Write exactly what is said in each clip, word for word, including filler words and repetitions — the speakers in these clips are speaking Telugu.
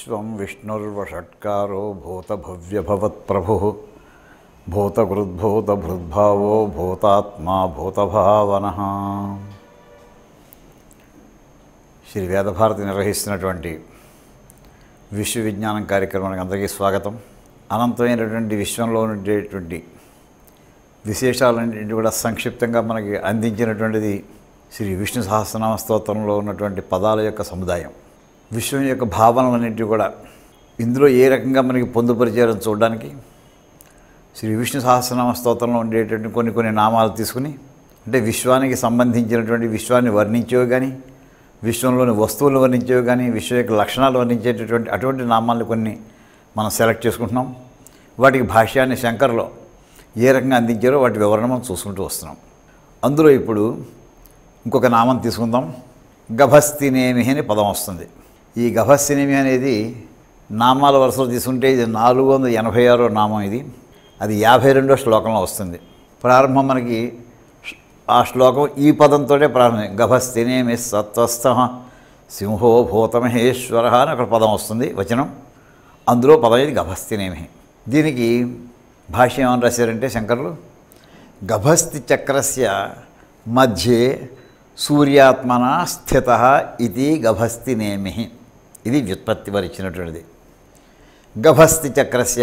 విశ్వం విష్ణుర్వషట్కారో భూతభవ్యభవత్ప్రభుః భూతకృద్భూతభృద్భావో భూతాత్మా భూతభావనః. శ్రీ వేదభారతి నిర్వహిస్తున్నటువంటి విశ్వ విజ్ఞానం కార్యక్రమానికి అందరికీ స్వాగతం. అనంతమైనటువంటి విశ్వంలో ఉండేటువంటి విశేషాలన్నింటినీ కూడా సంక్షిప్తంగా మనకి అందించినటువంటిది శ్రీ విష్ణు సహస్రనామ స్తోత్రంలో ఉన్నటువంటి పదాల యొక్క సముదాయం. విశ్వం యొక్క భావనలన్నింటినీ కూడా ఇందులో ఏ రకంగా మనకి పొందుపరిచారని చూడడానికి శ్రీ విష్ణు సహస్రనామ స్తోత్రంలో ఉండేటువంటి కొన్ని కొన్ని నామాలు తీసుకుని, అంటే విశ్వానికి సంబంధించినటువంటి విశ్వాన్ని వర్ణించేవి కానీ, విశ్వంలోని వస్తువులు వర్ణించేవి కానీ, విశ్వం యొక్క లక్షణాలు వర్ణించేటటువంటి అటువంటి నామాలను కొన్ని మనం సెలెక్ట్ చేసుకుంటున్నాం. వాటికి భాష్యాన్ని శంకర్లో ఏ రకంగా అందించారో వాటి వివరణ మనం చూసుకుంటూ వస్తున్నాం. అందులో ఇప్పుడు ఇంకొక నామం తీసుకుందాం. గభస్తినేమి అని పదం వస్తుంది. ఈ గభస్తినేమి అనేది నామాల వరుసలో తీసుకుంటే ఇది నాలుగు వందల ఎనభై ఆరో నామం. ఇది అది యాభై రెండో శ్లోకంలో వస్తుంది. ప్రారంభం మనకి ఆ శ్లోకం ఈ పదంతో ప్రారంభం. గభస్తినేమి సత్వస్థ సింహో భూతమహేశ్వర అని అక్కడ పదం వస్తుంది, వచనం. అందులో పదం ఇది గభస్తినేమి. దీనికి భాష్యం ఏమని రాశారంటే శంకరులు, గభస్తి చక్రస్య మధ్యే సూర్యాత్మన స్థిత ఇది గభస్తినేమి. ఇది వ్యుత్పత్తి వారు ఇచ్చినటువంటిది. గభస్తి చక్రస్య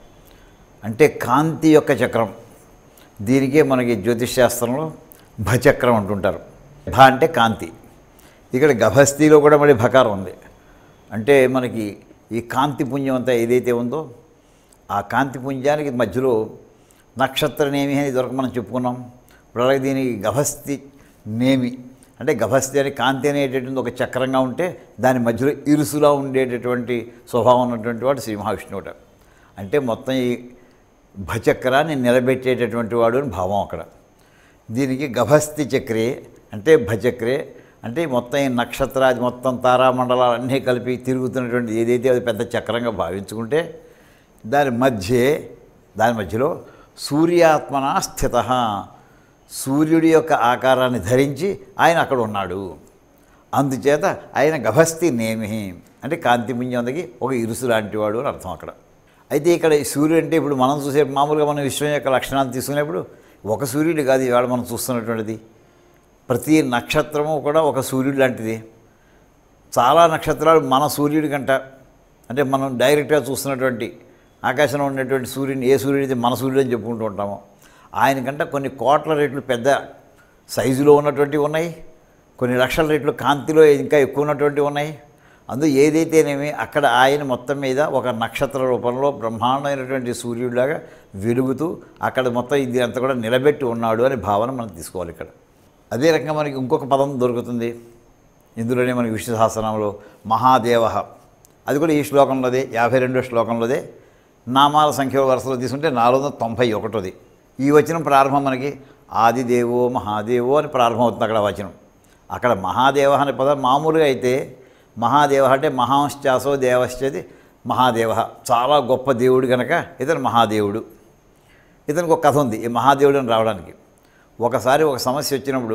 అంటే కాంతి యొక్క చక్రం. దీనికే మనకి జ్యోతిష్ శాస్త్రంలో భచక్రం అంటుంటారు. భ అంటే కాంతి. ఇక్కడ గభస్తిలో కూడా మళ్ళీ భకారం ఉంది. అంటే మనకి ఈ కాంతి పుంజం అంతా ఏదైతే ఉందో ఆ కాంతి పుంజానికి మధ్యలో నక్షత్రనేమి అని దొరక మనం చెప్పుకున్నాం. ఇప్పుడు అలాగే దీనికి గభస్తి నేమి అంటే గభస్తి అని కాంతి అనేటటువంటి ఒక చక్రంగా ఉంటే దాని మధ్యలో ఇరుసులా ఉండేటటువంటి స్వభావం ఉన్నటువంటి వాడు శ్రీ మహావిష్ణువుట. అంటే మొత్తం ఈ భచక్రాన్ని నిలబెట్టేటటువంటి వాడు అని భావం అక్కడ. దీనికి గభస్తి చక్రే అంటే భచక్రే అంటే మొత్తం ఈ నక్షత్రాది మొత్తం తారామండలాలు అన్నీ కలిపి తిరుగుతున్నటువంటి ఏదైతే అది పెద్ద చక్రంగా భావించుకుంటే దాని మధ్యే దాని మధ్యలో సూర్యాత్మన స్థిత, సూర్యుడి యొక్క ఆకారాన్ని ధరించి ఆయన అక్కడ ఉన్నాడు. అందుచేత ఆయన గభస్తి నేమి అంటే కాంతిపుంజందకి ఒక ఇరుసు లాంటివాడు అని అర్థం అక్కడ. అయితే ఇక్కడ ఈ సూర్యుడు అంటే ఇప్పుడు మనం చూసే మామూలుగా మనం విశ్వం యొక్క లక్షణాలు తీసుకునేప్పుడు ఒక సూర్యుడు కాదు ఇవాళ మనం చూస్తున్నటువంటిది. ప్రతి నక్షత్రము కూడా ఒక సూర్యుడు లాంటిది. చాలా నక్షత్రాలు మన సూర్యుడి కంట అంటే మనం డైరెక్ట్గా చూస్తున్నటువంటి ఆకాశంలో ఉన్నటువంటి సూర్యుని ఏ సూర్యుడు అయితే మన సూర్యుడు అని చెప్పుకుంటూ ఉంటామో ఆయనకంటే కొన్ని కోట్ల రెట్లు పెద్ద సైజులో ఉన్నటువంటివి ఉన్నాయి, కొన్ని లక్షల రెట్లు కాంతిలో ఇంకా ఎక్కువ ఉన్నటువంటివి ఉన్నాయి. అందు ఏదైతేనేమి అక్కడ ఆయన మొత్తం మీద ఒక నక్షత్ర రూపంలో బ్రహ్మాండమైనటువంటి సూర్యుడిలాగా వెలుగుతూ అక్కడ మొత్తం ఇది అంతా కూడా నిలబెట్టి ఉన్నాడు అనే భావన మనం తీసుకోవాలి ఇక్కడ. అదే రకంగా మనకి ఇంకొక పదం దొరుకుతుంది ఇందులోనే మనకి విష్ణు సహస్రనామంలో మహాదేవ. అది కూడా ఈ శ్లోకంలోదే యాభై రెండో శ్లోకంలోదే. నామాల సంఖ్య వరుసలో తీసుకుంటే నాలుగు వందల తొంభై ఒకటోది. ఈ వచనం ప్రారంభం మనకి ఆదిదేవో మహాదేవో అని ప్రారంభమవుతుంది అక్కడ వచనం. అక్కడ మహాదేవ అనే పదం మామూలుగా అయితే మహాదేవ అంటే మహాంశ్చాసో దేవశ్చేది మహాదేవ, చాలా గొప్ప దేవుడు కనుక ఇతను మహాదేవుడు. ఇతనికి ఒక కథ ఉంది ఈ మహాదేవుడు అని రావడానికి. ఒకసారి ఒక సమస్య వచ్చినప్పుడు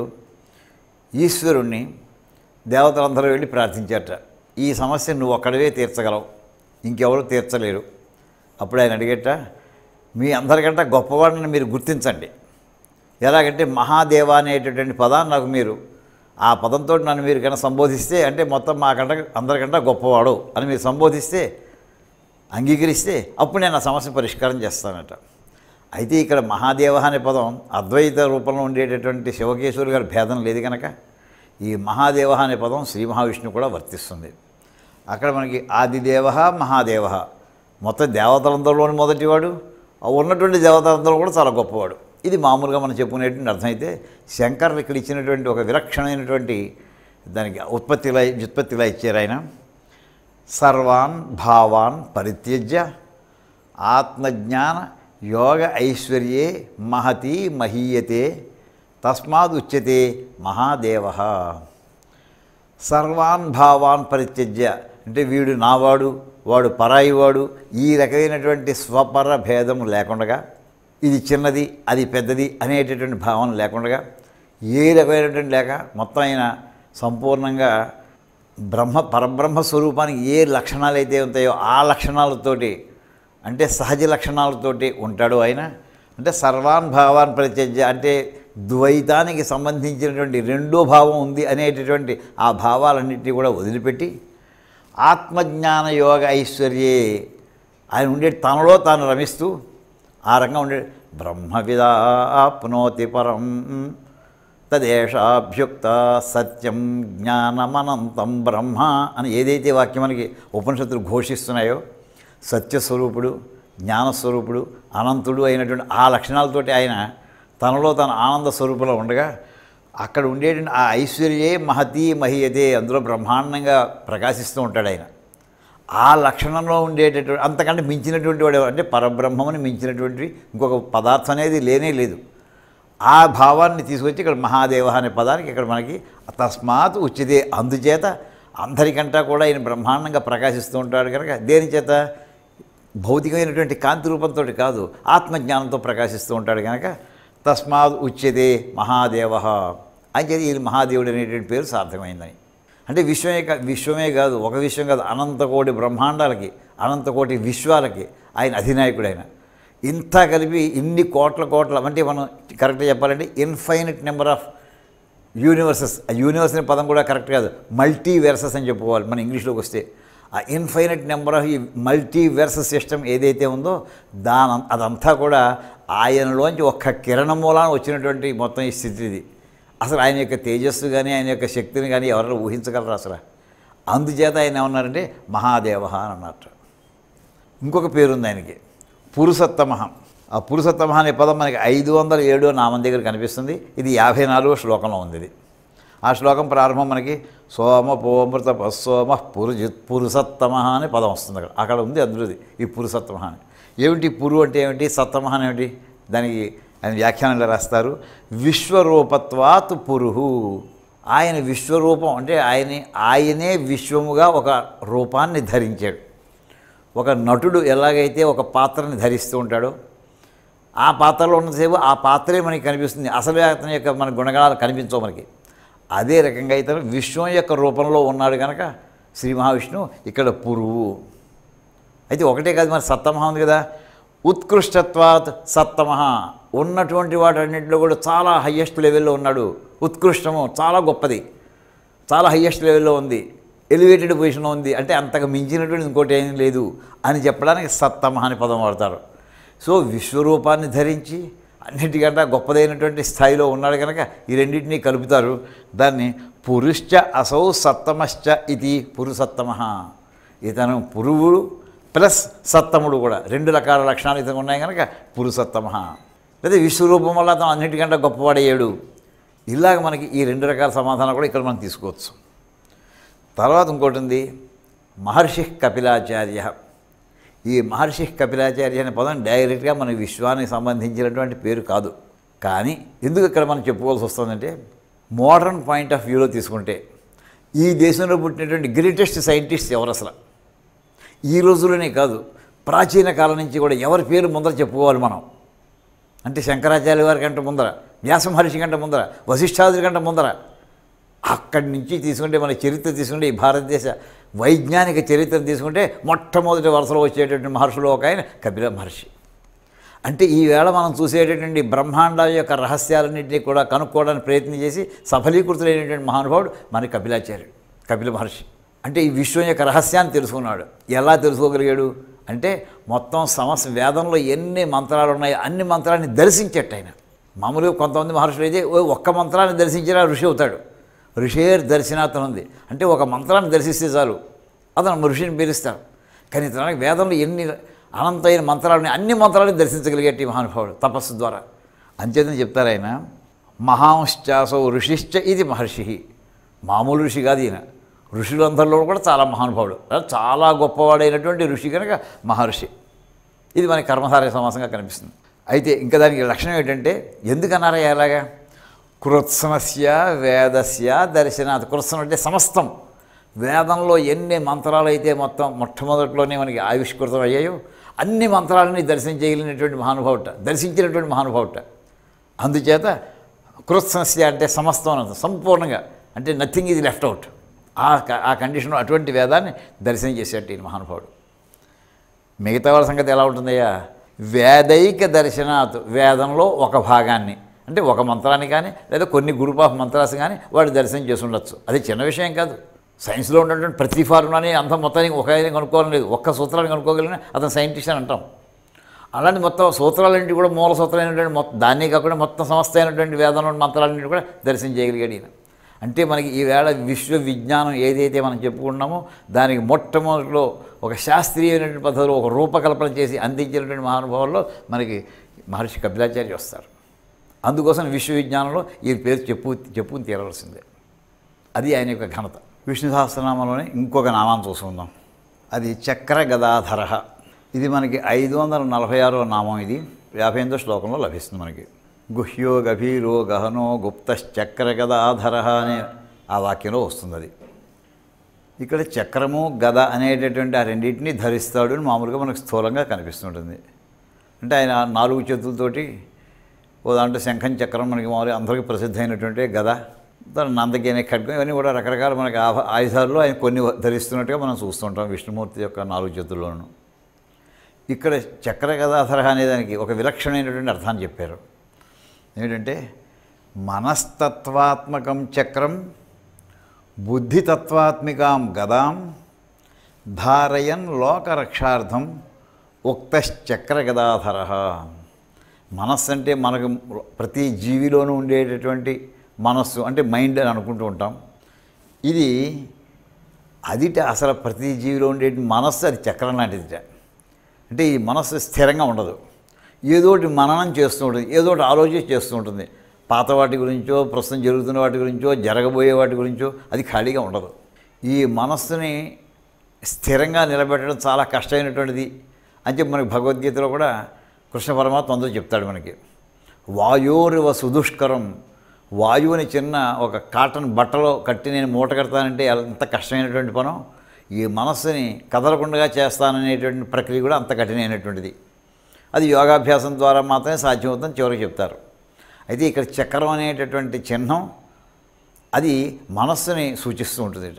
ఈశ్వరుణ్ణి దేవతలందరూ వెళ్ళి ప్రార్థించారట, ఈ సమస్య నువ్వు ఒక్కడవే తీర్చగలవు, ఇంకెవరు తీర్చలేరు. అప్పుడు ఆయన అడిగేట, మీ అందరికంటే గొప్పవాడిని మీరు గుర్తించండి. ఎలాగంటే మహాదేవ అనేటటువంటి పదాన్ని నాకు మీరు ఆ పదంతో నన్ను మీరు కన్నా సంబోధిస్తే అంటే మొత్తం మాకంటే అందరికంటే గొప్పవాడు అని మీరు సంబోధిస్తే అంగీకరిస్తే అప్పుడు నేను ఆ సమస్య పరిష్కారం చేస్తానట. అయితే ఇక్కడ మహాదేవ అనే పదం అద్వైత రూపంలో ఉండేటటువంటి శివకేశ్వరు గారి భేదం లేదు కనుక ఈ మహాదేవ అనే పదం శ్రీ మహావిష్ణువు కూడా వర్తిస్తుంది. అక్కడ మనకి ఆదిదేవ మహాదేవ మొత్తం దేవతలందరిలోని మొదటివాడు, ఉన్నటువంటి దేవతలందరూ కూడా చాలా గొప్పవాడు. ఇది మామూలుగా మనం చెప్పుకునేటువంటి అర్థం. అయితే శంకర్లు ఇక్కడ ఇచ్చినటువంటి ఒక విలక్షణమైనటువంటి దానికి ఉత్పత్తిలా వ్యుత్పత్తిలా ఇచ్చారు ఆయన. సర్వాన్ భావాన్ పరిత్యజ్య ఆత్మజ్ఞాన యోగ ఐశ్వర్యే మహతి మహీయతే తస్మాదుచ్యతే మహాదేవ. సర్వాన్ భావాన్ పరిత్యజ్య అంటే వీడు నావాడు వాడు పరాయివాడు ఈ రకమైనటువంటి స్వపర భేదము లేకుండా, ఇది చిన్నది అది పెద్దది అనేటటువంటి భావన లేకుండా, ఏ రకమైనటువంటి లేక మొత్తం ఆయన సంపూర్ణంగా బ్రహ్మ పరబ్రహ్మ స్వరూపానికి ఏ లక్షణాలు అయితే ఉంటాయో ఆ లక్షణాలతోటి, అంటే సహజ లక్షణాలతోటి ఉంటాడు ఆయన. అంటే సర్వాన్ భావాన్ ప్రత్యజ్య, అంటే ద్వైతానికి సంబంధించినటువంటి రెండో భావం ఉంది అనేటటువంటి ఆ భావాలన్నింటినీ కూడా వదిలిపెట్టి ఆత్మజ్ఞాన యోగ ఐశ్వర్యే ఆయన ఉండే తనలో తాను రమిస్తూ ఆ రకంగా ఉండే బ్రహ్మవిదాప్నోతి పరం తదేషాభ్యుక్త సత్యం జ్ఞానమనంతం బ్రహ్మ అని ఏదైతే వాక్యం మనకి ఉపనిషత్తులు ఘోషిస్తున్నాయో, సత్యస్వరూపుడు, జ్ఞానస్వరూపుడు, అనంతుడు అయినటువంటి ఆ లక్షణాలతోటి ఆయన తనలో తన ఆనంద స్వరూపంలో ఉండగా అక్కడ ఉండేటువంటి ఆ ఐశ్వర్యే మహతీ మహీయతే, అందులో బ్రహ్మాండంగా ప్రకాశిస్తూ ఉంటాడు ఆయన. ఆ లక్షణంలో ఉండేటటువంటి అంతకంటే మించినటువంటి వాడు, అంటే పరబ్రహ్మని మించినటువంటి ఇంకొక పదార్థం అనేది లేనే లేదు. ఆ భావాన్ని తీసుకొచ్చి ఇక్కడ మహాదేవ అనే పదానికి ఇక్కడ మనకి తస్మాత్ ఉచితే, అందుచేత అందరికంటా కూడా ఆయన బ్రహ్మాండంగా ప్రకాశిస్తూ ఉంటాడు కనుక, దేని చేత భౌతికమైనటువంటి కాంతి రూపంతో కాదు, ఆత్మజ్ఞానంతో ప్రకాశిస్తూ ఉంటాడు కనుక తస్మాత్ ఉచ్యతే మహాదేవ అని చెప్పి ఈ మహాదేవుడు అనేటువంటి పేరు సార్థకమైందని. అంటే విశ్వమే విశ్వమే కాదు, ఒక విశ్వం కాదు, అనంతకోటి బ్రహ్మాండాలకి, అనంతకోటి విశ్వాలకి ఆయన అధినాయకుడైన. ఇంత కలిపి ఇన్ని కోట్ల కోట్ల, అంటే మనం కరెక్ట్గా చెప్పాలంటే ఇన్ఫైనట్ నెంబర్ ఆఫ్ యూనివర్సెస్, ఆ యూనివర్స్ అనే పదం కూడా కరెక్ట్ కాదు, మల్టీ వెర్సెస్ అని చెప్పుకోవాలి మన ఇంగ్లీష్లోకి వస్తే. ఆ ఇన్ఫైనట్ నెంబర్ ఆఫ్ ఈ మల్టీ వెర్సెస్ సిస్టమ్ ఏదైతే ఉందో దాని అదంతా కూడా ఆయనలోంచి ఒక్క కిరణం మూలాన వచ్చినటువంటి మొత్తం ఈ స్థితి ఇది. అసలు ఆయన యొక్క తేజస్సు కానీ ఆయన యొక్క శక్తిని కానీ ఎవరైనా ఊహించగలరు అసలు? అందుచేత ఆయన ఏమన్నారంటే మహాదేవ అని అన్నట్టు. ఇంకొక పేరుంది ఆయనకి, పురుషోత్తమ. ఆ పురుషోత్తమ అనే పదం మనకి ఐదు వందల ఏడో నామం దగ్గర కనిపిస్తుంది. ఇది యాభై నాలుగో శ్లోకంలో ఉంది. ఇది ఆ శ్లోకం ప్రారంభం మనకి సోమ పోమృత సోమ పురుజిత్ పురుషోత్తమ అనే పదం వస్తుంది. అక్కడ అక్కడ ఉంది అందులోది ఈ పురుషోత్తమ అని. ఏమిటి పురు అంటే ఏమిటి, సత్తమ అని ఏమిటి, దానికి ఆయన వ్యాఖ్యానంలో రాస్తారు. విశ్వరూపత్వాత్ పురుహు, ఆయన విశ్వరూపం అంటే ఆయన ఆయనే విశ్వముగా ఒక రూపాన్ని ధరించాడు. ఒక నటుడు ఎలాగైతే ఒక పాత్రని ధరిస్తూ ఉంటాడో, ఆ పాత్రలో ఉన్నసేపు ఆ పాత్రే మనకి కనిపిస్తుంది, అసలు అతని యొక్క మన గుణగణాలు కనిపించవు మనకి. అదే రకంగా అయితే విశ్వం యొక్క రూపంలో ఉన్నాడు కనుక శ్రీ మహావిష్ణువు ఇక్కడ పురువు. అయితే ఒకటే కాదు, మరి సత్తమహ ఉంది కదా, ఉత్కృష్టత్వాత్ సత్తమహ, ఉన్నటువంటి వాటన్నింటిలో కూడా చాలా హయ్యెస్ట్ లెవెల్లో ఉన్నాడు. ఉత్కృష్టము చాలా గొప్పది, చాలా హయ్యెస్ట్ లెవెల్లో ఉంది, ఎలివేటెడ్ పొజిషన్లో ఉంది, అంటే అంతకు మించినటువంటి ఇంకోటి ఏం లేదు అని చెప్పడానికి సత్తమహ అని పదం వాడతారు. సో విశ్వరూపాన్ని ధరించి అన్నిటికంటే గొప్పదైనటువంటి స్థాయిలో ఉన్నాడు కనుక ఈ రెండింటినీ కలుపుతారు. దాన్ని పురుశ్చ అసౌ సత్తమశ్చ ఇది పురుషోత్తమ. ఇతను పురువుడు ప్లస్ సత్తముడు కూడా, రెండు రకాల లక్షణాలు ఇతను ఉన్నాయి కనుక పురుషోత్తమ. లేదా విశ్వరూపం వల్ల అతను అన్నిటికంటే గొప్పవాడయ్యాడు. ఇలాగ మనకి ఈ రెండు రకాల సమాధానాలు కూడా ఇక్కడ మనం తీసుకోవచ్చు. తర్వాత ఇంకోటి ఉంది, మహర్షి కపిలాచార్య. ఈ మహర్షి కపిలాచార్య అనే పదం డైరెక్ట్గా మన విశ్వానికి సంబంధించినటువంటి పేరు కాదు. కానీ ఎందుకు ఇక్కడ మనం చెప్పుకోవాల్సి వస్తుందంటే, మోడర్న్ పాయింట్ ఆఫ్ వ్యూలో తీసుకుంటే ఈ దేశంలో పుట్టినటువంటి గ్రేటెస్ట్ సైంటిస్ట్ ఎవరు అసలు? ఈ రోజుల్లోనే కాదు, ప్రాచీన కాలం నుంచి కూడా ఎవరి పేరు ముందర చెప్పుకోవాలి మనం అంటే శంకరాచార్య వారి కంటే ముందర, వ్యాస మహర్షి కంటే ముందర, వశిష్ఠాదుల కంటే ముందర, అక్కడి నుంచి తీసుకుంటే మన చరిత్ర తీసుకుంటే ఈ భారతదేశ వైజ్ఞానిక చరిత్రను తీసుకుంటే మొట్టమొదటి వరుసలో వచ్చేటటువంటి మహర్షులు ఒక ఆయన కపిల మహర్షి. అంటే ఈవేళ మనం చూసేటటువంటి బ్రహ్మాండాల యొక్క రహస్యాలన్నింటినీ కూడా కనుక్కోవడానికి ప్రయత్నం చేసి సఫలీకృతులైనటువంటి మహానుభావుడు మన కపిలాచార్యుడు, కపిల మహర్షి. అంటే ఈ విశ్వం యొక్క రహస్యాన్ని తెలుసుకున్నాడు. ఎలా తెలుసుకోగలిగాడు అంటే, మొత్తం సమస్త వేదంలో ఎన్ని మంత్రాలు ఉన్నాయో అన్ని మంత్రాన్ని దర్శించేట ఆయన. మామూలుగా కొంతమంది మహర్షులు అయితే ఒక్క మంత్రాన్ని దర్శించినా ఋషి అవుతాడు. ఋషేర్ దర్శనాతను ఉంది అంటే ఒక మంత్రాన్ని దర్శిస్తే చాలు అతను ఋషిని పేరుస్తారు. కానీ తనకి వేదంలో ఎన్ని అనంతమైన మంత్రాలని అన్ని మంత్రాలను దర్శించగలిగేటి మహానుభావుడు తపస్సు ద్వారా. అంచేతని చెప్తారు ఆయన, మహాంశ్చాసౌ ఋషిశ్చ ఇది మహర్షి. మామూలు ఋషి కాదు ఈయన, ఋషులందరిలో కూడా చాలా మహానుభావుడు, చాలా గొప్పవాడైనటువంటి ఋషి కనుక మహర్షి. ఇది మన కర్మధారయ సమాసంగా కనిపిస్తుంది. అయితే ఇంకా దానికి లక్షణం ఏంటంటే, ఎందుకన్నారా ఎలాగా, కృత్స్నస్య వేదస్య దర్శనాత్. కృత్స్నం అంటే సమస్తం, వేదంలో ఎన్ని మంత్రాలు అయితే మొత్తం మొట్టమొదటిలోనే మనకి ఆవిష్కృతం అయ్యాయో అన్ని మంత్రాలని దర్శనం చేయగలిగినటువంటి మహానుభావుట, దర్శించినటువంటి మహానుభావుట. అందుచేత కృత్స్నస్య అంటే సమస్తం, సంపూర్ణంగా, అంటే నథింగ్ ఈజ్ లెఫ్ట్ అవుట్, ఆ ఆ కండిషన్లో అటువంటి వేదాన్ని దర్శనం చేసేట ఈ మహానుభావుడు. మిగతా వాళ్ళ సంగతి ఎలా ఉంటుందయ్యా? వేదైక దర్శనాత్, వేదంలో ఒక భాగాన్ని అంటే ఒక మంత్రాన్ని కానీ లేదా కొన్ని గ్రూప్ ఆఫ్ మంత్రాస్ కానీ వాడు దర్శనం చేసి ఉండొచ్చు. అది చిన్న విషయం కాదు. సైన్స్లో ఉన్నటువంటి ప్రతి ఫార్ములాని అంత మొత్తానికి ఒక కనుక్కోవడం లేదు. ఒక్క సూత్రాన్ని కనుక్కోగలిగిన అతను సైంటిస్ట్ అని అంటాం. అలాంటి మొత్తం సూత్రాలన్నింటి కూడా మూల సూత్రాలైనటువంటి మొత్తం దాన్ని కాకుండా మొత్తం సమస్త అయినటువంటి వేదంలో మంత్రాలన్నింటి కూడా దర్శనం చేయగలిగాడు ఈయన. అంటే మనకి ఈవేళ విశ్వ విజ్ఞానం ఏదైతే మనం చెప్పుకున్నామో దానికి మొట్టమొదటిలో ఒక శాస్త్రీయమైనటువంటి పద్ధతిలో ఒక రూపకల్పన చేసి అందించినటువంటి మహానుభావుల్లో మనకి మహర్షి కపిలాచార్య వస్తారు. అందుకోసం విశ్వ విజ్ఞానంలో ఈ పేరు చెప్పు చెప్పుకుని తీరవలసిందే. అది ఆయన యొక్క ఘనత. విష్ణు సహస్రనామంలోనే ఇంకొక నామాన్ని చూసుకుందాం. అది చక్ర గదాధర. ఇది మనకి ఐదు వందల నలభై ఆరో నామం. ఇది యాభై ఎనిమిదో శ్లోకంలో లభిస్తుంది మనకి. గుహ్యో గభీరో గహనో గుప్తశ్చక్ర గదాధర అనే ఆ వాక్యంలో వస్తుంది. అది ఇక్కడ చక్రము గద అనేటటువంటి ఆ రెండింటినీ ధరిస్తాడు అని మామూలుగా మనకు స్థూలంగా కనిపిస్తుంటుంది. అంటే ఆయన నాలుగు చేతులతోటి ఓ దాంట్లో శంఖం చక్రం మనకి మామూలుగా అందరికీ ప్రసిద్ధి అయినటువంటి గద, దాని నందకేనే ఖడ్గం, ఇవన్నీ కూడా రకరకాల మనకి ఆయుధాల్లో ఆయన కొన్ని ధరిస్తున్నట్టుగా మనం చూస్తుంటాం విష్ణుమూర్తి యొక్క నాలుగు చేతుల్లోనూ. ఇక్కడ చక్ర గదాధర అనేదానికి ఒక విలక్షణమైనటువంటి అర్థాన్ని చెప్పారు. ఏంటంటే మనస్తత్వాత్మకం చక్రం బుద్ధితత్వాత్మికాం గదాం ధారయన్ లోకరక్షార్థం ఉక్తశ్చక్ర గదాధర. మనస్సు అంటే మనకు ప్రతి జీవిలోనూ ఉండేటటువంటి మనస్సు అంటే మైండ్ అని అనుకుంటూ ఉంటాం. ఇది అదిట అసలు ప్రతి జీవిలో ఉండే మనస్సు అది చక్రం లాంటిదిట. అంటే ఈ మనస్సు స్థిరంగా ఉండదు, ఏదోటి మననం చేస్తూ ఉంటుంది, ఏదోటి ఆలోచన చేస్తూ ఉంటుంది. పాత వాటి గురించో ప్రస్తుతం జరుగుతున్న వాటి గురించో జరగబోయే వాటి గురించో అది ఖాళీగా ఉండదు. ఈ మనస్సుని స్థిరంగా నిలబెట్టడం చాలా కష్టమైనటువంటిది అని చెప్పి మనకి భగవద్గీతలో కూడా కృష్ణ పరమాత్మ అందరూ చెప్తాడు మనకి. వాయోరివ సుదుష్కరం, వాయువుని చిన్న ఒక కాటన్ బట్టలో కట్టి నేను మూట కడతానంటే ఎంత కష్టమైనటువంటి పనో ఈ మనస్సుని కదలకుండా చేస్తాననేటువంటి ప్రక్రియ కూడా అంత కఠినమైనటువంటిది. అది యోగాభ్యాసం ద్వారా మాత్రమే సాధ్యమవుతుందని చివరికి చెప్తారు. అయితే ఇక్కడ చక్రం అనేటటువంటి చిహ్నం అది మనస్సుని సూచిస్తూ ఉంటుందిట.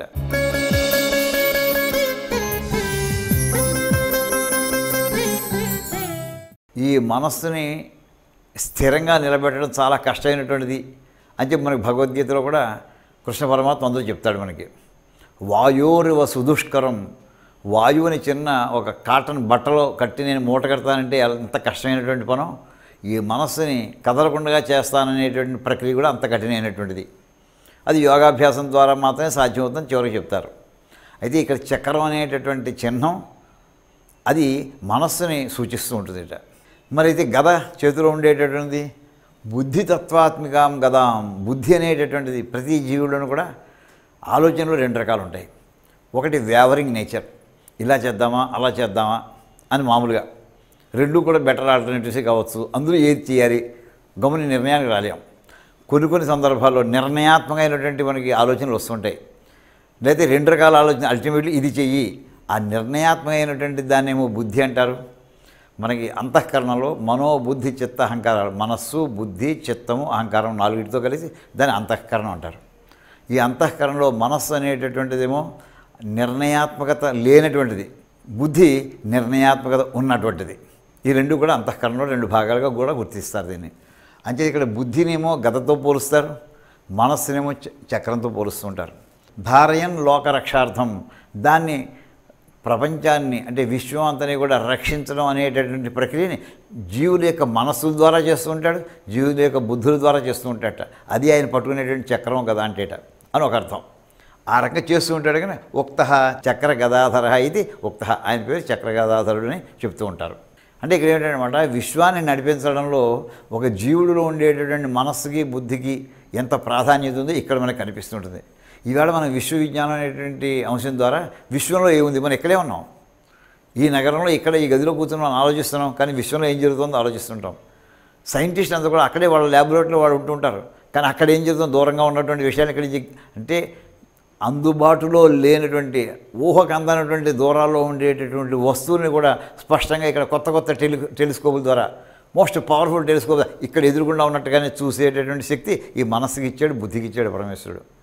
ఈ మనస్సుని స్థిరంగా నిలబెట్టడం చాలా కష్టమైనటువంటిది అని చెప్పి మనకి భగవద్గీతలో కూడా కృష్ణ పరమాత్మ అందరూ చెప్తాడు మనకి. వాయోరివ సుదుష్కరం, వాయువుని చిన్న ఒక కాటన్ బట్టలో కట్టి నేను మూట కడతానంటే ఎంత కష్టమైనటువంటి పనో ఈ మనస్సుని కదలకుండా చేస్తాననేటువంటి ప్రక్రియ కూడా అంత కఠినమైనటువంటిది. అది యోగాభ్యాసం ద్వారా మాత్రమే సాధ్యమవుతుందని చివరికి చెప్తారు. అయితే ఇక్కడ చక్రం అనేటటువంటి చిహ్నం అది మనస్సుని సూచిస్తూ ఉంటుందిట. మరి అయితే గద చేతిలో ఉండేటటువంటిది బుద్ధితత్వాత్మికాం గదాం. బుద్ధి అనేటటువంటిది ప్రతి జీవులను కూడా ఆలోచనలు రెండు రకాలు ఉంటాయి. ఒకటి వేవరింగ్ నేచర్, ఇలా చేద్దామా అలా చేద్దామా అని మామూలుగా, రెండు కూడా బెటర్ ఆల్టర్నేటివ్సే కావచ్చు. అందులో ఏది చేయాలి గమని నిర్ణయానికి రాలేం. కొన్ని కొన్ని సందర్భాల్లో నిర్ణయాత్మకమైనటువంటి మనకి ఆలోచనలు వస్తుంటాయి. లేదా రెండు రకాల ఆలోచన, అల్టిమేట్లీ ఇది చెయ్యి. ఆ నిర్ణయాత్మకమైనటువంటి దాన్ని ఏమో బుద్ధి అంటారు. మనకి అంతఃకరణలో మనోబుద్ధి చిత్త అహంకారాలు, మనస్సు బుద్ధి చిత్తము అహంకారం నాలుగిటితో కలిసి దాన్ని అంతఃకరణం అంటారు. ఈ అంతఃకరణలో మనస్సు అనేటటువంటిదేమో నిర్ణయాత్మకత లేనటువంటిది, బుద్ధి నిర్ణయాత్మకత ఉన్నటువంటిది. ఈ రెండు కూడా అంతఃకరణలో రెండు భాగాలుగా కూడా గుర్తిస్తారు దీన్ని. అంటే ఇక్కడ బుద్ధినేమో గదతో పోలుస్తారు, మనస్సునేమో చక్రంతో పోలుస్తుంటారు. ధారయన్ లోకరక్షార్థం, దాన్ని ప్రపంచాన్ని అంటే విశ్వం అంతని కూడా రక్షించడం అనేటటువంటి ప్రక్రియని జీవుల యొక్క మనస్సుల ద్వారా చేస్తూ ఉంటాడు, జీవుల యొక్క బుద్ధుల ద్వారా చేస్తూ ఉంటాడట. అది ఆయన పట్టుకునేటువంటి చక్రం కదా అంటేట అని ఒక అర్థం. ఆ రకంగా చేస్తూ ఉంటాడు. కానీ ఉక్త చక్ర గదాధర ఇది ఉక్త, ఆయన పేరు చక్ర గదాధరుడు అని చెప్తూ ఉంటారు. అంటే ఇక్కడ ఏంటంటే విశ్వాన్ని నడిపించడంలో ఒక జీవుడిలో ఉండేటటువంటి మనస్సుకి బుద్ధికి ఎంత ప్రాధాన్యత ఉందో ఇక్కడ మనకు కనిపిస్తుంటుంది. ఈవేళ మనం విశ్వవిజ్ఞానం అనేటువంటి అంశం ద్వారా విశ్వంలో ఏముంది, మనం ఇక్కడే ఉన్నాం, ఈ నగరంలో ఇక్కడ ఈ గదిలో కూర్చొని మనం ఆలోచిస్తున్నాం, కానీ విశ్వంలో ఏం జరుగుతుందో ఆలోచిస్తుంటాం. సైంటిస్ట్ అంతా కూడా అక్కడే వాళ్ళ ల్యాబొరేటరీలో వాడు ఉంటుంటారు, కానీ అక్కడ ఏం జరుగుతుందో దూరంగా ఉన్నటువంటి విషయాలు ఇక్కడ అంటే అందుబాటులో లేనటువంటి ఊహకు అందనటువంటి దూరాల్లో ఉండేటటువంటి వస్తువుని కూడా స్పష్టంగా ఇక్కడ కొత్త కొత్త టెలి టెలిస్కోపుల ద్వారా మోస్ట్ పవర్ఫుల్ టెలిస్కోప్ ఇక్కడ ఎదురుగుండా ఉన్నట్టుగానే చూసేటటువంటి శక్తి ఈ మనస్సుకి ఇచ్చాడు, బుద్ధికి ఇచ్చాడు పరమేశ్వరుడు.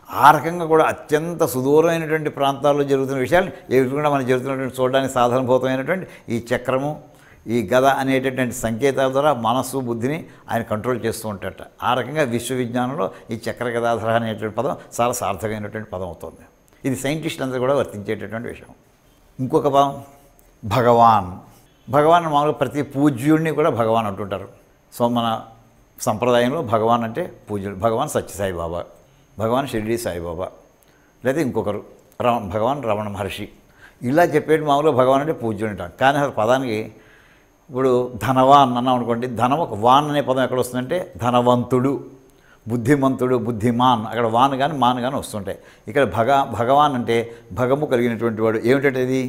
ఆ రకంగా కూడా అత్యంత సుదూరమైనటువంటి ప్రాంతాల్లో జరుగుతున్న విషయాలు ఎదురుకుండా మనకు జరుగుతున్నటువంటి చూడడానికి సాధనభూతమైనటువంటి ఈ చక్రము, ఈ గద అనేటటువంటి సంకేతాల ద్వారా మనస్సు బుద్ధిని ఆయన కంట్రోల్ చేస్తూ ఉంటాడట. ఆ రకంగా విశ్వవిజ్ఞానంలో ఈ చక్ర గదాధర అనేటువంటి పదం చాలా సార్థకమైనటువంటి పదం అవుతుంది. ఇది సైంటిస్టులందరూ కూడా వర్తించేటటువంటి విషయం. ఇంకొక పదం భగవాన్. భగవాన్ మామూలుగా ప్రతి పూజ్యుడిని కూడా భగవాన్ అంటుంటారు. సో మన సంప్రదాయంలో భగవాన్ అంటే పూజ్యుడు. భగవాన్ సత్యసాయిబాబా, భగవాన్ షిరిడి సాయిబాబా, లేదా ఇంకొకరు రమ భగవాన్ రమణ మహర్షి, ఇలా చెప్పేటి మామూలుగా భగవాన్ అంటే పూజ్యుడు అంటాం. కానీ అసలు పదానికి ఇప్పుడు ధనవాన్ అన్నాం అనుకోండి, ధనం ఒక వాన్ అనే పదం ఎక్కడ వస్తుందంటే ధనవంతుడు, బుద్ధిమంతుడు, బుద్ధిమాన్, అక్కడ వాన్ కానీ మాన్ కానీ వస్తుంటాయి. ఇక్కడ భగ భగవాన్ అంటే భగము కలిగినటువంటి వాడు. ఏమిటంటే ఇది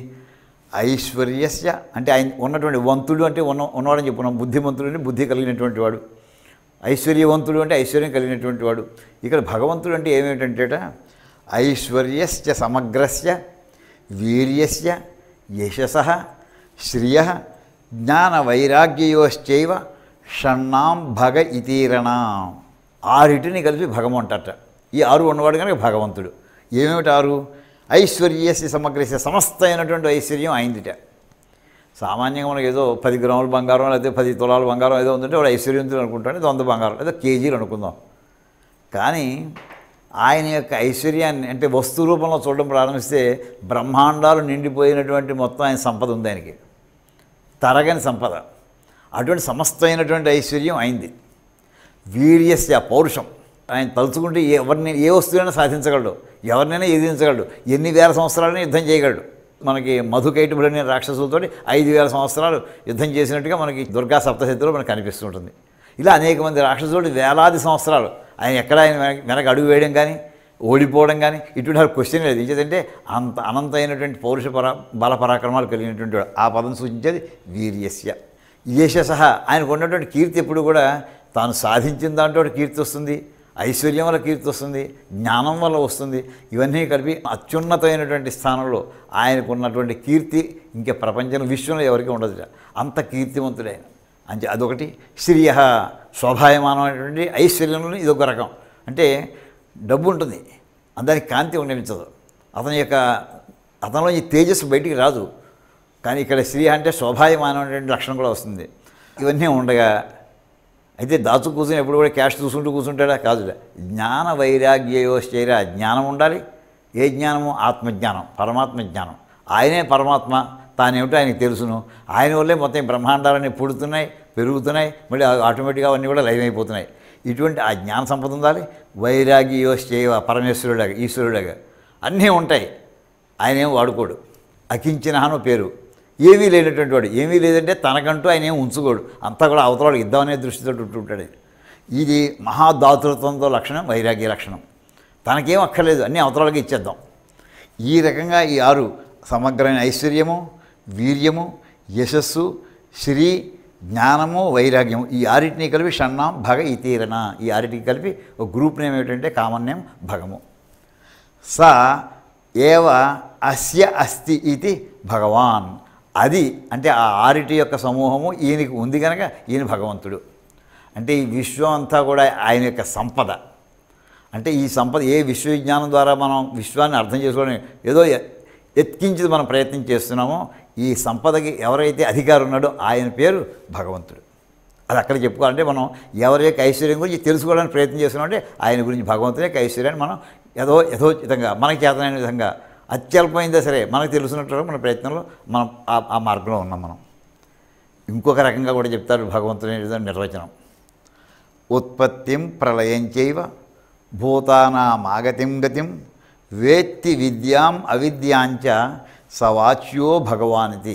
ఐశ్వర్యస్య అంటే ఆయన ఉన్నటువంటి వంతుడు అంటే ఉన్న ఉన్నవాడని చెప్పుకున్నాం. బుద్ధిమంతుడు అంటే బుద్ధి కలిగినటువంటి వాడు, ఐశ్వర్యవంతుడు అంటే ఐశ్వర్యం కలిగినటువంటి వాడు. ఇక్కడ భగవంతుడు అంటే ఏమిటంటేట ఐశ్వర్యస్య సమగ్రస్య వీర్యస్య యశసః శ్రియ జ్ఞాన వైరాగ్యయోశ్చైవ షణ్ణాం భగ ఇతీరణ. ఆరిటిని కలిపి భగము అంటారట. ఈ ఆరు ఉన్నవాడు కనుక భగవంతుడు. ఏమేమిటి ఆరు? ఐశ్వర్యస్య సమగ్రస్య సమస్త అయినటువంటి ఐశ్వర్యం అయిందిట. సామాన్యంగా మనకు ఏదో పది గ్రాముల బంగారం లేకపోతే పది తులాల బంగారం ఏదో ఉందంటే వాడు ఐశ్వర్యవంతులు అనుకుంటాడు, వంద బంగారం లేదా కేజీలు అనుకుందాం. కానీ ఆయన యొక్క ఐశ్వర్యాన్ని అంటే వస్తు రూపంలో చూడడం ప్రారంభిస్తే బ్రహ్మాండాలు నిండిపోయినటువంటి మొత్తం ఆయన సంపద ఉంది. ఆయనకి తరగని సంపద. అటువంటి సమస్తమైనటువంటి ఐశ్వర్యం అయింది. వీర్యస్య పౌరుషం, ఆయన తలుచుకుంటే ఎవరిని ఏ వస్తువునైనా సాధించగలడు, ఎవరినైనా ఎదిరించగలడు, ఎన్ని వేల సంవత్సరాలైనా యుద్ధం చేయగలడు. మనకి మధుకైటబులనే రాక్షసులతో ఐదు వేల సంవత్సరాలు యుద్ధం చేసినట్టుగా మనకి దుర్గా సప్తశతిలో మనకు కనిపిస్తుంటుంది. ఇలా అనేక మంది రాక్షసులు వేలాది సంవత్సరాలు ఆయన ఎక్కడ ఆయన వెనక అడుగు వేయడం కానీ ఓడిపోవడం కానీ ఇటువంటి క్వశ్చన్ లేదు. ఏంటంటే అంత అనంతమైనటువంటి పౌరుష పరా బల పరాక్రమాలు కలిగినటువంటి వాడు. ఆ పదం సూచించేది వీర్యస్య. యశసః ఆయనకు ఉన్నటువంటి కీర్తి ఎప్పుడు కూడా తాను సాధించిన దాంట్లో కీర్తి వస్తుంది, ఐశ్వర్యం వల్ల కీర్తి వస్తుంది, జ్ఞానం వల్ల వస్తుంది. ఇవన్నీ కలిపి అత్యున్నతమైనటువంటి స్థానంలో ఆయనకు ఉన్నటువంటి కీర్తి ఇంకా ప్రపంచం విశ్వంలో ఎవరికి ఉండదు. అంత కీర్తివంతుడు ఆయన. అంటే అదొకటి. శ్రియ స్వభాయమానమైనటువంటి ఐశ్వర్యంలో ఇదొక రకం. అంటే డబ్బు ఉంటుంది, అందరికి కాంతి ఉండనించదు, అతని యొక్క అతనిలో ఈ తేజస్సు బయటికి రాదు. కానీ ఇక్కడ శ్రీ అంటే స్వభాయమానమైనటువంటి లక్షణం కూడా వస్తుంది. ఇవన్నీ ఉండగా అయితే దాచు కూర్చొని ఎప్పుడు కూడా క్యాష్ చూసుకుంటూ కూర్చుంటాడా? కాదు. జ్ఞాన వైరాగ్యయోశ్చైర జ్ఞానం ఉండాలి. ఏ జ్ఞానము? ఆత్మజ్ఞానం, పరమాత్మ జ్ఞానం. ఆయనే పరమాత్మ, తానేమిటో ఆయనకు తెలుసును. ఆయన వల్లే మొత్తం బ్రహ్మాండాలన్నీ పుడుతున్నాయి, పెరుగుతున్నాయి, మళ్ళీ ఆటోమేటిక్గా అవన్నీ కూడా లైవ్ అయిపోతున్నాయి. ఇటువంటి ఆ జ్ఞాన సంపద ఉండాలి. వైరాగ్యయోశ్చైవ పరమేశ్వరుడాగా, ఈశ్వరుడాగా అన్నీ ఉంటాయి. ఆయన ఏం వాడుకోడు. అకించినహను పేరు, ఏమీ లేనటువంటి వాడు. ఏమీ లేదంటే తనకంటూ ఆయన ఏం ఉంచుకోడు, అంతా కూడా అవతలవాడు ఇద్దామనే దృష్టితో ఉంటుంటాడు. ఇది మహాదాతృత్వంతో లక్షణం, వైరాగ్య లక్షణం. తనకేం అక్కర్లేదు, అన్నీ అవతలకి ఇచ్చేద్దాం. ఈ రకంగా ఈ ఆరు సమగ్రమైన ఐశ్వర్యము, వీర్యము, యశస్సు, శ్రీ, జ్ఞానము, వైరాగ్యము, ఈ ఆరిటిని కలిపి షణ్ణాం భగ ఇతీరణ. ఈ ఆరిటికి కలిపి ఒక గ్రూప్ నేమ్ ఏమిటంటే కామన్ నేమ్ భగము. స ఏవ అస్య అస్తి ఇది భగవాన్. అది అంటే ఆ ఆరిటి యొక్క సమూహము ఈయనకి ఉంది కనుక ఈయన భగవంతుడు. అంటే ఈ విశ్వం అంతా కూడా ఆయన యొక్క సంపద. అంటే ఈ సంపద ఏ విశ్వవిజ్ఞానం ద్వారా మనం విశ్వాన్ని అర్థం చేసుకోవడం ఏదో ఎత్కించి మనం ప్రయత్నం చేస్తున్నామో, ఈ సంపదకి ఎవరైతే అధికారం ఉన్నాడో ఆయన పేరు భగవంతుడు. అది అక్కడ చెప్పుకోవాలంటే మనం ఎవరి యొక్క ఐశ్వర్యం గురించి తెలుసుకోవడానికి ప్రయత్నం చేస్తున్నామంటే ఆయన గురించి భగవంతుని యొక్క ఐశ్వర్యాన్ని మనం ఏదో యథోచితంగా మనకి చేతనైన విధంగా అత్యల్పమైందా సరే మనకు తెలుసున్నట్టు మన ప్రయత్నంలో మనం ఆ మార్గంలో ఉన్నాం. మనం ఇంకొక రకంగా కూడా చెప్తారు భగవంతుని నిర్వచనం. ఉత్పత్తిం ప్రళయం చైవ భూతానామాగతిం గతిం వేత్తి విద్యాం అవిద్యాంచ సవాచ్యో భగవానితి.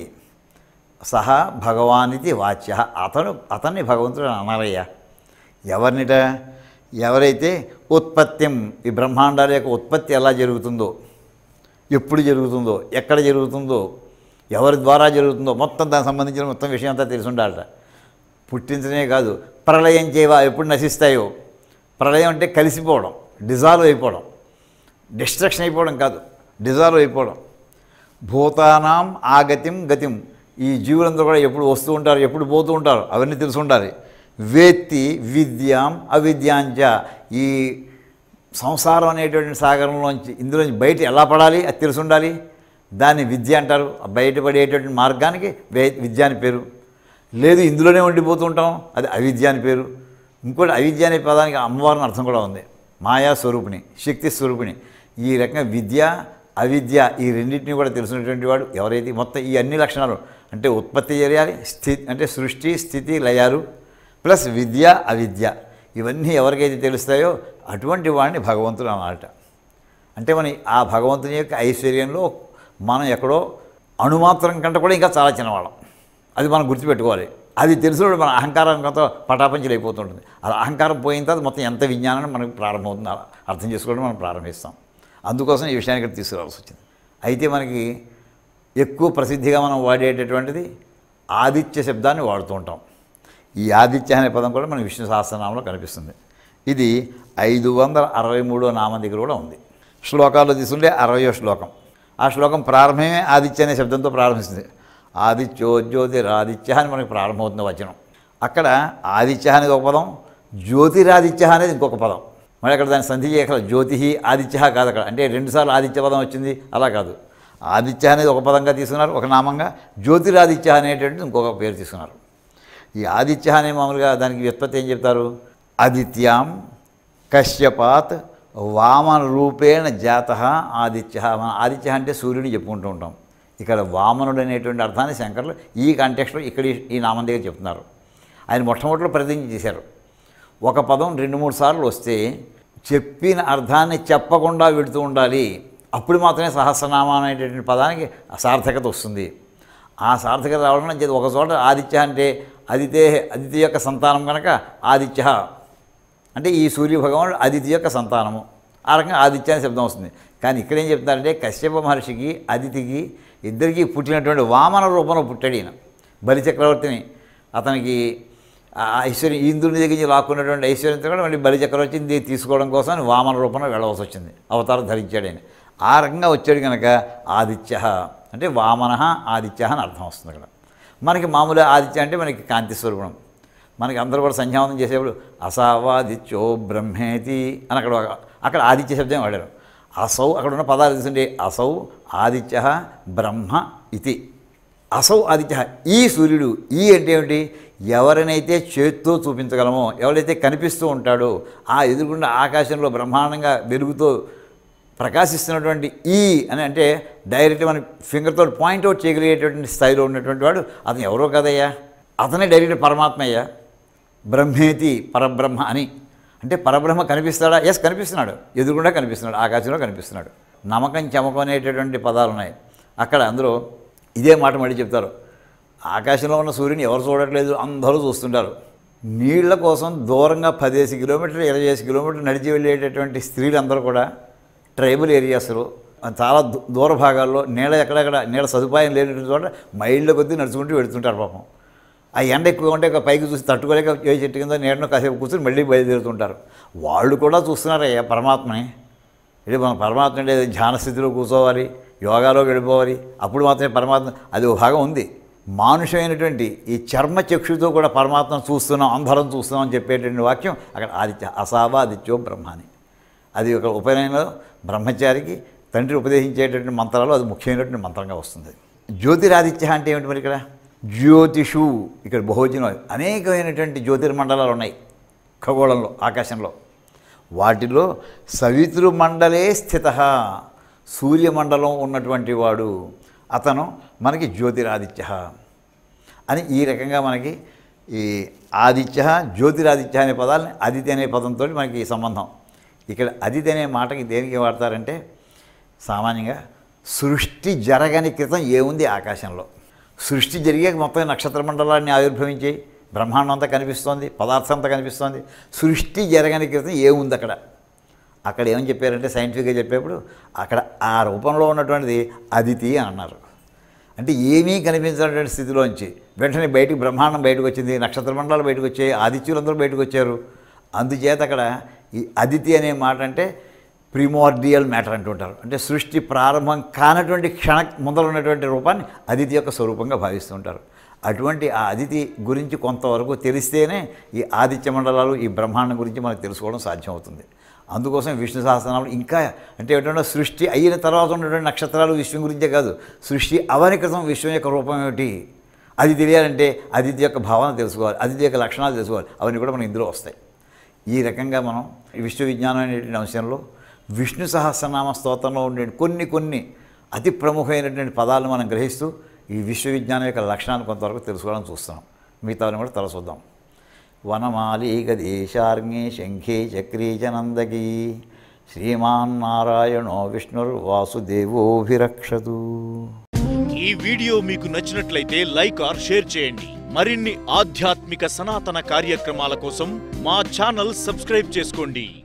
సహ భగవానితి వాచ్య. అతను అతన్ని భగవంతుడు అనాలయ్యా. ఎవరినిట? ఎవరైతే ఉత్పత్తిం, ఈ బ్రహ్మాండాల యొక్క ఉత్పత్తి ఎలా జరుగుతుందో, ఎప్పుడు జరుగుతుందో, ఎక్కడ జరుగుతుందో, ఎవరి ద్వారా జరుగుతుందో మొత్తం దానికి సంబంధించిన మొత్తం విషయం అంతా తెలిసి ఉండాలట. పుట్టించడమే కాదు, ప్రళయం చేయవా ఎప్పుడు నశిస్తాయో. ప్రళయం అంటే కలిసిపోవడం, డిజాల్వ్ అయిపోవడం, డిస్ట్రక్షన్ అయిపోవడం కాదు, డిజాల్వ్ అయిపోవడం. భూతానాం ఆగతిం గతిం, ఈ జీవులందరూ కూడా ఎప్పుడు వస్తూ ఉంటారు, ఎప్పుడు పోతూ ఉంటారు, అవన్నీ తెలిసి ఉండాలి. వేత్తి విద్యాం అవిద్యాంచ, ఈ సంసారం అనేటువంటి సాగరంలోంచి ఇందులోంచి బయట ఎలా పడాలి అది తెలిసి ఉండాలి. దాన్ని విద్య అంటారు. బయటపడేటువంటి మార్గానికి విద్య అని పేరు. లేదు ఇందులోనే ఉండిపోతూ ఉంటాం, అది అవిద్య అని పేరు. ఇంకోటి అవిద్య అనే పదానికి అమ్మవారిని అర్థం కూడా ఉంది, మాయా స్వరూపిణి, శక్తి స్వరూపిణి. ఈ రకంగా విద్య అవిద్య ఈ రెండింటిని కూడా తెలిసినటువంటి వాడు ఎవరైతే మొత్తం ఈ అన్ని లక్షణాలు అంటే ఉత్పత్తి చేయాలి, స్థితి అంటే సృష్టి స్థితి లయాలు ప్లస్ విద్య అవిద్య ఇవన్నీ ఎవరికైతే తెలుస్తాయో అటువంటి వాడిని భగవంతుడు అన్నమాట. అంటే మన ఆ భగవంతుని యొక్క ఐశ్వర్యంలో మనం ఎక్కడో అణుమాత్రం కంటే కూడా ఇంకా చాలా చిన్నవాళ్ళం. అది మనం గుర్తుపెట్టుకోవాలి. అది తెలిసినప్పుడు మన అహంకారంతో పటాపంచలు అయిపోతుంటుంది. అలా అహంకారం పోయిన తర్వాత మొత్తం ఎంత విజ్ఞానాన్ని మనకు ప్రారంభమవుతుంది అలా అర్థం చేసుకోవడం మనం ప్రారంభిస్తాం. అందుకోసం ఈ విషయాన్ని ఇక్కడ తీసుకురావాల్సి వచ్చింది. అయితే మనకి ఎక్కువ ప్రసిద్ధిగా మనం వాడేటటువంటిది ఆదిత్య శబ్దాన్ని వాడుతూ ఉంటాం. ఈ ఆదిత్య అనే పదం కూడా మన విష్ణు సహస్రనామంలో కనిపిస్తుంది. ఇది ఐదు వందల అరవై మూడో నామం దగ్గర కూడా ఉంది. శ్లోకాల్లో తీసుకుంటే అరవయో శ్లోకం. ఆ శ్లోకం ప్రారంభమే ఆదిత్య అనే శబ్దంతో ప్రారంభిస్తుంది. ఆదిత్యో జ్యోతిరాదిత్య అని మనకి ప్రారంభమవుతుంది వచనం. అక్కడ ఆదిత్య అనేది ఒక పదం, జ్యోతిరాదిత్య అనేది ఇంకొక పదం. మరి అక్కడ దాన్ని సంధి చేయగల జ్యోతి ఆదిత్య కాదు అక్కడ. అంటే రెండుసార్లు ఆదిత్య పదం వచ్చింది అలా కాదు. ఆదిత్య అనేది ఒక పదంగా తీసుకున్నారు, ఒక నామంగా. జ్యోతిరాదిత్య అనేటువంటిది ఇంకొక పేరు తీసుకున్నారు. ఈ ఆదిత్య అనే మామూలుగా దానికి వ్యుత్పత్తి ఏం చెప్తారు? ఆదిత్యాం కశ్యపాత్ వామన రూపేణ జాత ఆదిత్య. మన ఆదిత్య అంటే సూర్యుని చెప్పుకుంటూ ఉంటాం. ఇక్కడ వామనుడు అనేటువంటి అర్థాన్ని శంకర్లు ఈ కాంటెక్స్ట్లో ఇక్కడ ఈ నామం దగ్గర చెప్తున్నారు. ఆయన మొట్టమొదటిలో ప్రతిజ్ఞ చేశారు, ఒక పదం రెండు మూడు సార్లు వస్తే చెప్పిన అర్థాన్ని చెప్పకుండా విడుతూ ఉండాలి, అప్పుడు మాత్రమే సహస్రనామం అనేటటువంటి పదానికి సార్థకత వస్తుంది. ఆ సార్థకత రావడం చేతి ఒక చోట ఆదిత్య అంటే అదితే అదితి యొక్క సంతానం కనుక ఆదిత్య అంటే ఈ సూర్య భగవానుడు అదితి యొక్క సంతానము, ఆ రకంగా ఆదిత్య అనే శబ్దం వస్తుంది. కానీ ఇక్కడ ఏం చెప్తారంటే కశ్యప మహర్షికి అదితికి ఇద్దరికీ పుట్టినటువంటి వామన రూపంలో పుట్టాడు ఈయన. బలిచక్రవర్తిని అతనికి ఐశ్వర్యం ఇంద్రుని దగ్గర నుంచి లాక్కున్నటువంటి ఐశ్వర్యంతో కూడా మళ్ళీ బలిచక్రవర్తిని తీసుకోవడం కోసం వామన రూపంలో వెళ్ళవలసి వచ్చింది. అవతారం ధరించాడు ఆయన. ఆ రకంగా వచ్చాడు కనుక ఆదిత్య అంటే వామన ఆదిత్య అని అర్థం వస్తుంది. అక్కడ మనకి మామూలుగా ఆదిత్య అంటే మనకి కాంతి స్వరూపం. మనకి అందరూ కూడా సంధ్యావందనం చేసేప్పుడు అసావాదిత్యో బ్రహ్మేతి అని అక్కడ అక్కడ ఆదిత్య శబ్దం వాడారు. అసౌ అక్కడ ఉన్న పదాలు తీసుకుంటే అసౌ ఆదిత్య బ్రహ్మ ఇతి. అసౌ ఆదిత్య ఈ సూర్యుడు. ఈ అంటే ఏమిటి? ఎవరినైతే చేత్తో చూపించగలమో, ఎవరైతే కనిపిస్తూ ఉంటాడో, ఆ ఎదురుగుండా ఆకాశంలో బ్రహ్మాండంగా వెలుగుతో ప్రకాశిస్తున్నటువంటి ఈ అని అంటే డైరెక్ట్ మన ఫింగర్తో పాయింట్అవుట్ చేయగలిగేటువంటి స్థాయిలో ఉన్నటువంటి వాడు అతను ఎవరో కదయ్యా, అతనే డైరెక్ట్ పరమాత్మ అయ్యా. బ్రహ్మేతి పరబ్రహ్మ అని అంటే పరబ్రహ్మ కనిపిస్తాడా? ఎస్ కనిపిస్తున్నాడు, ఎదురుగుండా కనిపిస్తున్నాడు, ఆకాశంలో కనిపిస్తున్నాడు. నమ్మకం చమకం అనేటటువంటి పదాలు ఉన్నాయి అక్కడ. అందులో ఇదే మాట మళ్ళీ చెప్తారు, ఆకాశంలో ఉన్న సూర్యుని ఎవరు చూడట్లేదు, అందరూ చూస్తుంటారు. నీళ్ల కోసం దూరంగా పదిహేను కిలోమీటర్లు ఇరవై ఐదు కిలోమీటర్లు నడిచి వెళ్ళేటటువంటి స్త్రీలందరూ కూడా ట్రైబల్ ఏరియాస్లో చాలా దూర భాగాల్లో నీళ్ళ ఎక్కడెక్కడ నీళ్ళ సదుపాయం లేనటువంటి చోట మైళ్ళ కొద్దీ నడుచుకుంటూ వెళుతుంటారు పాపం. ఆ ఎండ ఎక్కువ ఉంటే పైకి చూసి తట్టుకోలేక ఏ చెట్టు కింద నీడను కాసేపు కూర్చొని మళ్ళీ బయలుదేరుతుంటారు. వాళ్ళు కూడా చూస్తున్నారయ్యా పరమాత్మని. ఇది మన పరమాత్మ అంటే ధ్యాన స్థితిలో కూర్చోవాలి, యోగాలో వెళ్ళిపోవాలి, అప్పుడు మాత్రమే పరమాత్మ. అది ఒక భాగం ఉంది. మానుషమైనటువంటి ఈ చర్మ చక్షుతో కూడా పరమాత్మను చూస్తున్నాం, అందరం చూస్తున్నాం అని చెప్పేటువంటి వాక్యం అక్కడ ఆదిత్య అసావా ఆదిత్యో బ్రహ్మాని. అది ఒక ఉపనయనంలో బ్రహ్మచారికి తండ్రి ఉపదేశించేటటువంటి మంత్రాలు అది ముఖ్యమైనటువంటి మంత్రంగా వస్తుంది. జ్యోతిరాదిత్య అంటే ఏమిటి మరి? ఇక్కడ జ్యోతిషు, ఇక్కడ బహువచనం. అనేకమైనటువంటి జ్యోతిర్మండలాలు ఉన్నాయి ఖగోళంలో, ఆకాశంలో. వాటిలో సవితృమండలే స్థిత, సూర్యమండలం ఉన్నటువంటి వాడు అతను మనకి జ్యోతిరాదిత్య అని ఈ రకంగా మనకి ఈ ఆదిత్య జ్యోతిరాదిత్య అనే పదాలని అదితి అనే పదంతో మనకి ఈ సంబంధం. ఇక్కడ అదితి అనే మాటకి దేనికి వాడతారంటే సామాన్యంగా సృష్టి జరగని క్రితం ఏముంది ఆకాశంలో. సృష్టి జరిగాక మొత్తం నక్షత్ర మండలాన్ని ఆవిర్భవించాయి, బ్రహ్మాండం అంతా కనిపిస్తోంది, పదార్థం అంతా కనిపిస్తోంది. సృష్టి జరగని క్రితం ఏముంది అక్కడ? అక్కడ ఏమని చెప్పారంటే సైంటిఫిక్గా చెప్పేప్పుడు అక్కడ ఆ రూపంలో ఉన్నటువంటిది అదితి అని అన్నారు. అంటే ఏమీ కనిపించినటువంటి స్థితిలోంచి వెంటనే బయటికి బ్రహ్మాండం బయటకు వచ్చింది, నక్షత్ర మండలాలు బయటకు వచ్చాయి, ఆదిత్యులందరూ బయటకు వచ్చారు. అందుచేత అక్కడ ఈ అదితి అనే మాట అంటే ప్రిమోర్డియల్ మ్యాటర్ అంటుంటారు. అంటే సృష్టి ప్రారంభం కానటువంటి క్షణ ముందర ఉన్నటువంటి రూపాన్ని అదితి యొక్క స్వరూపంగా భావిస్తుంటారు. అటువంటి ఆ అదితి గురించి కొంతవరకు తెలిస్తేనే ఈ ఆదిత్య మండలాలు, ఈ బ్రహ్మాండం గురించి మనకు తెలుసుకోవడం సాధ్యమవుతుంది. అందుకోసం విష్ణు సహస్రనామం ఇంకా అంటే ఏంటంటే సృష్టి అయిన తర్వాత ఉన్నటువంటి నక్షత్రాలు విశ్వం గురించే కాదు, సృష్టి అవని క్రితం విశ్వం యొక్క రూపం ఏమిటి అది తెలియాలంటే అదితి యొక్క భావన తెలుసుకోవాలి, అదితి యొక్క లక్షణాలు తెలుసుకోవాలి. అవన్నీ కూడా మనం ఇందులో వస్తాయి. ఈ రకంగా మనం విశ్వ విజ్ఞానం అనేటువంటి అంశంలో విష్ణు సహస్రనామ స్తోత్రంలో ఉండే కొన్ని కొన్ని అతి ప్రముఖమైనటువంటి పదాలను మనం గ్రహిస్తూ ఈ విశ్వ విజ్ఞానం యొక్క లక్షణాలను కొంతవరకు తెలుసుకోవాలని చూస్తున్నాం. మిగతావన్నీ కూడా తలసూద్దాం. వనమాలి గదేశార్ణ్యే శంఖే చక్రీ చ నందకీ శ్రీమాన్ నారాయణో విష్ణుర్ వాసుదేవోభిరక్షతు. ఈ వీడియో మీకు నచ్చినట్లయితే లైక్ ఆర్ షేర్ చేయండి. మరిన్ని ఆధ్యాత్మిక సనాతన కార్యక్రమాల కోసం మా ఛానల్ సబ్స్క్రైబ్ చేసుకోండి.